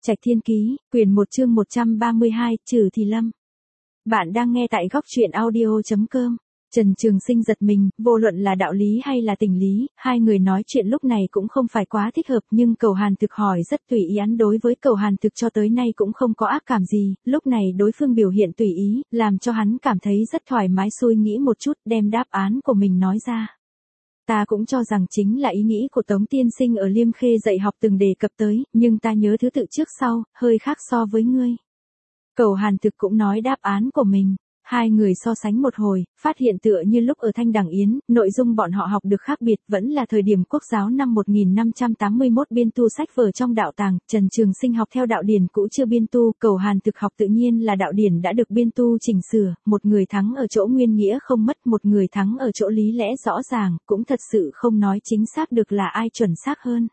Trạch Thiên Ký, quyển 1 chương 132, Trừ Thì Lâm. Bạn đang nghe tại góc truyện audio.com. Trần Trường Sinh giật mình, vô luận là đạo lý hay là tình lý, hai người nói chuyện lúc này cũng không phải quá thích hợp, nhưng Cầu Hàn Thực hỏi rất tùy ý, hắn đối với Cầu Hàn Thực cho tới nay cũng không có ác cảm gì, lúc này đối phương biểu hiện tùy ý, làm cho hắn cảm thấy rất thoải mái, suy nghĩ một chút, đem đáp án của mình nói ra. Ta cũng cho rằng chính là ý nghĩ của Tống tiên sinh ở Liêm Khê dạy học từng đề cập tới, nhưng ta nhớ thứ tự trước sau, hơi khác so với ngươi. Cầu Hàn Thực cũng nói đáp án của mình. Hai người so sánh một hồi, phát hiện tựa như lúc ở Thanh Đằng Yến, nội dung bọn họ học được khác biệt, vẫn là thời điểm quốc giáo năm 1581 biên tu sách vở trong đạo tàng, Trần Trường Sinh học theo đạo điển cũ chưa biên tu, Cầu Hàn Thực học tự nhiên là đạo điển đã được biên tu chỉnh sửa, một người thắng ở chỗ nguyên nghĩa không mất, một người thắng ở chỗ lý lẽ rõ ràng, cũng thật sự không nói chính xác được là ai chuẩn xác hơn.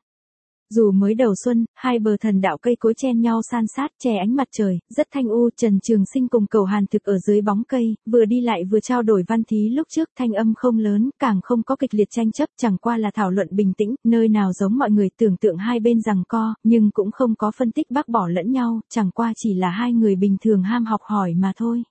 Dù mới đầu xuân, hai bờ thần đạo cây cối chen nhau san sát, che ánh mặt trời, rất thanh u, Trần Trường Sinh cùng Cầu Hàn Thực ở dưới bóng cây, vừa đi lại vừa trao đổi văn thí lúc trước, thanh âm không lớn, càng không có kịch liệt tranh chấp, chẳng qua là thảo luận bình tĩnh, nơi nào giống mọi người tưởng tượng hai bên giằng co, nhưng cũng không có phân tích bác bỏ lẫn nhau, chẳng qua chỉ là hai người bình thường ham học hỏi mà thôi.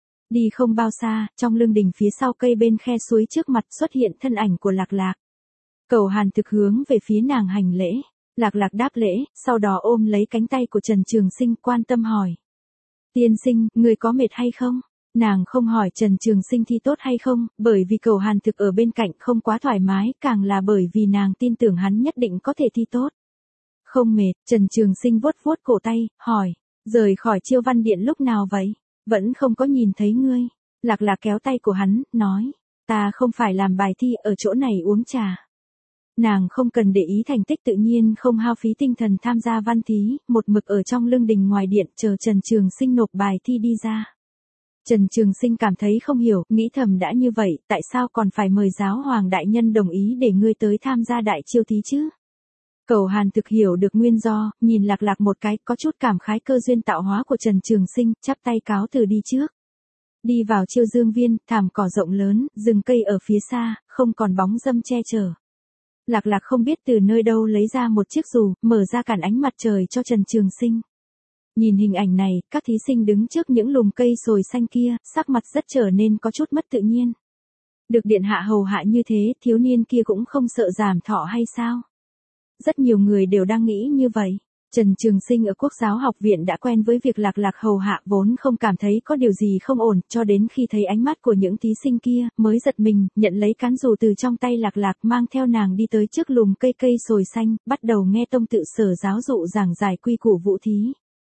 Đi không bao xa, trong lương đình phía sau cây bên khe suối trước mặt xuất hiện thân ảnh của Lạc Lạc. Cầu Hàn Thực hướng về phía nàng hành lễ. Lạc Lạc đáp lễ, sau đó ôm lấy cánh tay của Trần Trường Sinh, quan tâm hỏi. Tiên sinh, người có mệt hay không? Nàng không hỏi Trần Trường Sinh thi tốt hay không, bởi vì Cầu Hàn Thực ở bên cạnh không quá thoải mái, càng là bởi vì nàng tin tưởng hắn nhất định có thể thi tốt. Không mệt, Trần Trường Sinh vuốt vuốt cổ tay, hỏi. Rời khỏi Chiêu Văn Điện lúc nào vậy? Vẫn không có nhìn thấy ngươi. Lạc Lạc kéo tay của hắn, nói. Ta không phải làm bài thi, ở chỗ này uống trà. Nàng không cần để ý thành tích, tự nhiên không hao phí tinh thần tham gia văn thí, một mực ở trong lương đình ngoài điện chờ Trần Trường Sinh nộp bài thi đi ra. Trần Trường Sinh cảm thấy không hiểu, nghĩ thầm đã như vậy, tại sao còn phải mời giáo hoàng đại nhân đồng ý để ngươi tới tham gia đại chiêu thí chứ? Cầu Hàn Thực hiểu được nguyên do, nhìn Lạc Lạc một cái, có chút cảm khái cơ duyên tạo hóa của Trần Trường Sinh, chắp tay cáo từ đi trước. Đi vào Chiêu Dương Viên, thảm cỏ rộng lớn, rừng cây ở phía xa, không còn bóng râm che chở. Lạc Lạc không biết từ nơi đâu lấy ra một chiếc dù, mở ra cản ánh mặt trời cho Trần Trường Sinh. Nhìn hình ảnh này, các thí sinh đứng trước những lùm cây sồi xanh kia, sắc mặt rất trở nên có chút mất tự nhiên. Được điện hạ hầu hạ như thế, thiếu niên kia cũng không sợ giảm thọ hay sao? Rất nhiều người đều đang nghĩ như vậy. Trần Trường Sinh ở Quốc giáo học viện đã quen với việc Lạc Lạc hầu hạ, vốn không cảm thấy có điều gì không ổn, cho đến khi thấy ánh mắt của những thí sinh kia, mới giật mình, nhận lấy cán dù từ trong tay Lạc Lạc, mang theo nàng đi tới trước lùm cây sồi xanh, bắt đầu nghe tông tự sở giáo dụ giảng giải quy củ vũ thí.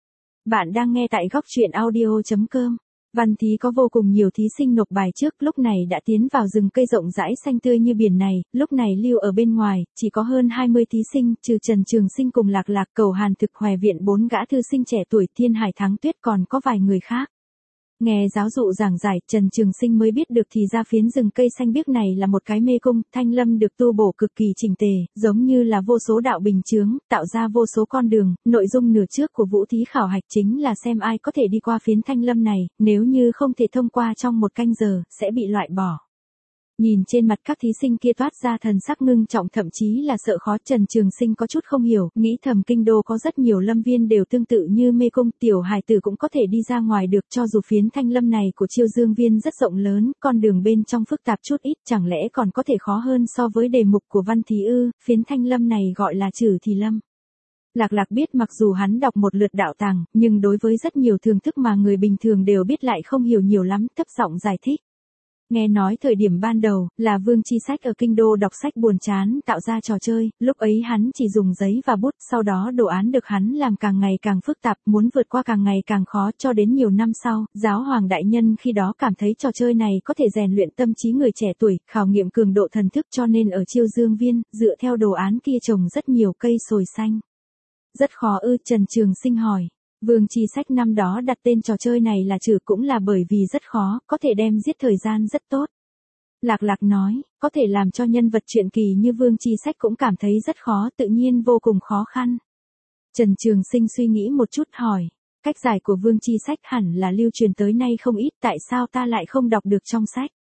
Bạn đang nghe tại góc truyện audio.com. Văn thí có vô cùng nhiều thí sinh nộp bài trước, lúc này đã tiến vào rừng cây rộng rãi xanh tươi như biển này, lúc này lưu ở bên ngoài, chỉ có hơn 20 thí sinh, trừ Trần Trường Sinh cùng Lạc Lạc, Cầu Hàn Thực, Hoè Viện 4 gã thư sinh trẻ tuổi, Thiên Hải Thắng Tuyết, còn có vài người khác. Nghe giáo dụ giảng giải, Trần Trường Sinh mới biết được thì ra phiến rừng cây xanh biếc này là một cái mê cung, Thanh Lâm được tu bổ cực kỳ chỉnh tề, giống như là vô số đạo bình chướng, tạo ra vô số con đường, nội dung nửa trước của vũ thí khảo hạch chính là xem ai có thể đi qua phiến Thanh Lâm này, nếu như không thể thông qua trong một canh giờ, sẽ bị loại bỏ. Nhìn trên mặt các thí sinh kia toát ra thần sắc ngưng trọng, thậm chí là sợ khó, Trần Trường Sinh có chút không hiểu, nghĩ thầm kinh đô có rất nhiều lâm viên đều tương tự như mê cung, tiểu hài tử cũng có thể đi ra ngoài được, cho dù phiến Thanh Lâm này của Chiêu Dương Viên rất rộng lớn, con đường bên trong phức tạp chút ít, chẳng lẽ còn có thể khó hơn so với đề mục của văn thí ư? Phiến Thanh Lâm này gọi là Trừ Thì Lâm. Lạc Lạc biết mặc dù hắn đọc một lượt đạo tàng, nhưng đối với rất nhiều thường thức mà người bình thường đều biết lại không hiểu nhiều lắm, thấp giọng giải thích. Nghe nói thời điểm ban đầu, là Vương Chi Sách ở kinh đô đọc sách buồn chán, tạo ra trò chơi, lúc ấy hắn chỉ dùng giấy và bút, sau đó đồ án được hắn làm càng ngày càng phức tạp, muốn vượt qua càng ngày càng khó, cho đến nhiều năm sau, giáo hoàng đại nhân khi đó cảm thấy trò chơi này có thể rèn luyện tâm trí người trẻ tuổi, khảo nghiệm cường độ thần thức, cho nên ở Chiêu Dương Viên, dựa theo đồ án kia trồng rất nhiều cây sồi xanh. Rất khó ư? Trần Trường Sinh hỏi. Vương Chi Sách năm đó đặt tên trò chơi này là Trừ cũng là bởi vì rất khó, có thể đem giết thời gian rất tốt. Lạc Lạc nói, có thể làm cho nhân vật truyện kỳ như Vương Chi Sách cũng cảm thấy rất khó, tự nhiên vô cùng khó khăn. Trần Trường Sinh suy nghĩ một chút hỏi, cách giải của Vương Chi Sách hẳn là lưu truyền tới nay không ít, tại sao ta lại không đọc được trong sách?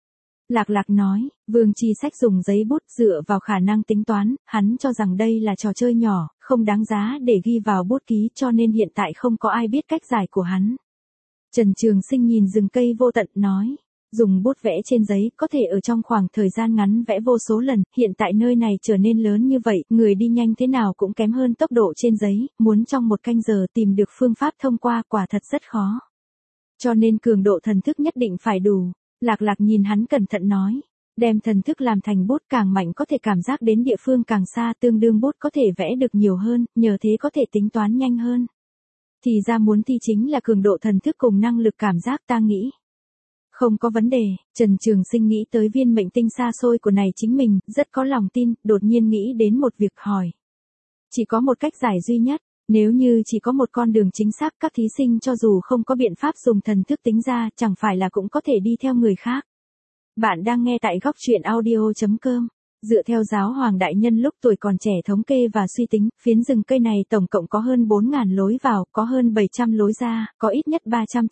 Lạc Lạc nói, Vương Chi Sách dùng giấy bút dựa vào khả năng tính toán, hắn cho rằng đây là trò chơi nhỏ, không đáng giá để ghi vào bút ký cho nên hiện tại không có ai biết cách giải của hắn. Trần Trường Sinh nhìn rừng cây vô tận nói, dùng bút vẽ trên giấy có thể ở trong khoảng thời gian ngắn vẽ vô số lần, hiện tại nơi này trở nên lớn như vậy, người đi nhanh thế nào cũng kém hơn tốc độ trên giấy, muốn trong 1 canh giờ tìm được phương pháp thông qua quả thật rất khó. Cho nên cường độ thần thức nhất định phải đủ. Lạc Lạc nhìn hắn cẩn thận nói, đem thần thức làm thành bút càng mạnh có thể cảm giác đến địa phương càng xa, tương đương bút có thể vẽ được nhiều hơn, nhờ thế có thể tính toán nhanh hơn. Thì ra muốn thi chính là cường độ thần thức cùng năng lực cảm giác, ta nghĩ. Không có vấn đề, Trần Trường Sinh nghĩ tới viên mệnh tinh xa xôi của này chính mình, rất có lòng tin, đột nhiên nghĩ đến một việc hỏi. Chỉ có một cách giải duy nhất, nếu như chỉ có một con đường chính xác, các thí sinh cho dù không có biện pháp dùng thần thức tính ra, chẳng phải là cũng có thể đi theo người khác. Bạn đang nghe tại góc truyện audio.com. Dựa theo giáo hoàng đại nhân lúc tuổi còn trẻ thống kê và suy tính, phiến rừng cây này tổng cộng có hơn 4.000 lối vào, có hơn 700 lối ra, có ít nhất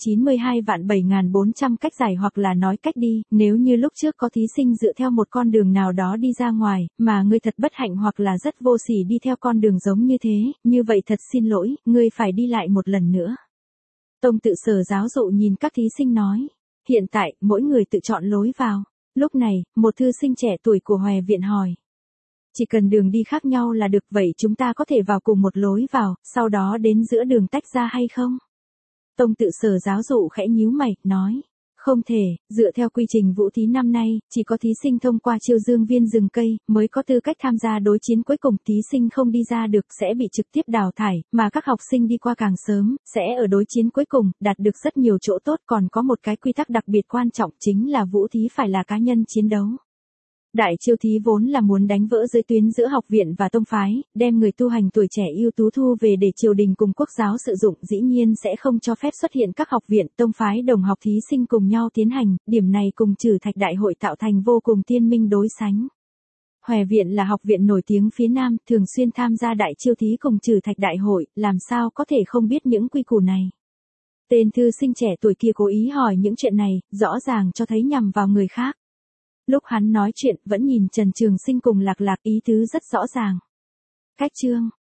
392 vạn 7.400 cách giải hoặc là nói cách đi, nếu như lúc trước có thí sinh dựa theo một con đường nào đó đi ra ngoài, mà ngươi thật bất hạnh hoặc là rất vô sỉ đi theo con đường giống như thế, như vậy thật xin lỗi, ngươi phải đi lại một lần nữa. Tông Tự Sở giáo dụ nhìn các thí sinh nói, hiện tại, mỗi người tự chọn lối vào. Lúc này, một thư sinh trẻ tuổi của Hòe Viện hỏi. Chỉ cần đường đi khác nhau là được, vậy chúng ta có thể vào cùng một lối vào, sau đó đến giữa đường tách ra hay không? Tông Tự Sở giáo dụ khẽ nhíu mày, nói. Không thể, dựa theo quy trình vũ thí năm nay, chỉ có thí sinh thông qua chiêu dương viên rừng cây, mới có tư cách tham gia đối chiến cuối cùng, thí sinh không đi ra được sẽ bị trực tiếp đào thải, mà các học sinh đi qua càng sớm, sẽ ở đối chiến cuối cùng, đạt được rất nhiều chỗ tốt, còn có một cái quy tắc đặc biệt quan trọng chính là vũ thí phải là cá nhân chiến đấu. Đại chiêu thí vốn là muốn đánh vỡ giới tuyến giữa học viện và tông phái, đem người tu hành tuổi trẻ ưu tú thu về để triều đình cùng quốc giáo sử dụng, dĩ nhiên sẽ không cho phép xuất hiện các học viện, tông phái đồng học thí sinh cùng nhau tiến hành, điểm này cùng Trừ Thạch Đại hội tạo thành vô cùng tiên minh đối sánh. Hòe Viện là học viện nổi tiếng phía Nam, thường xuyên tham gia đại chiêu thí cùng Trừ Thạch Đại hội, làm sao có thể không biết những quy củ này. Tên thư sinh trẻ tuổi kia cố ý hỏi những chuyện này, rõ ràng cho thấy nhằm vào người khác. Lúc hắn nói chuyện, vẫn nhìn Trần Trường Sinh cùng Lạc Lạc, ý tứ rất rõ ràng. Cách chương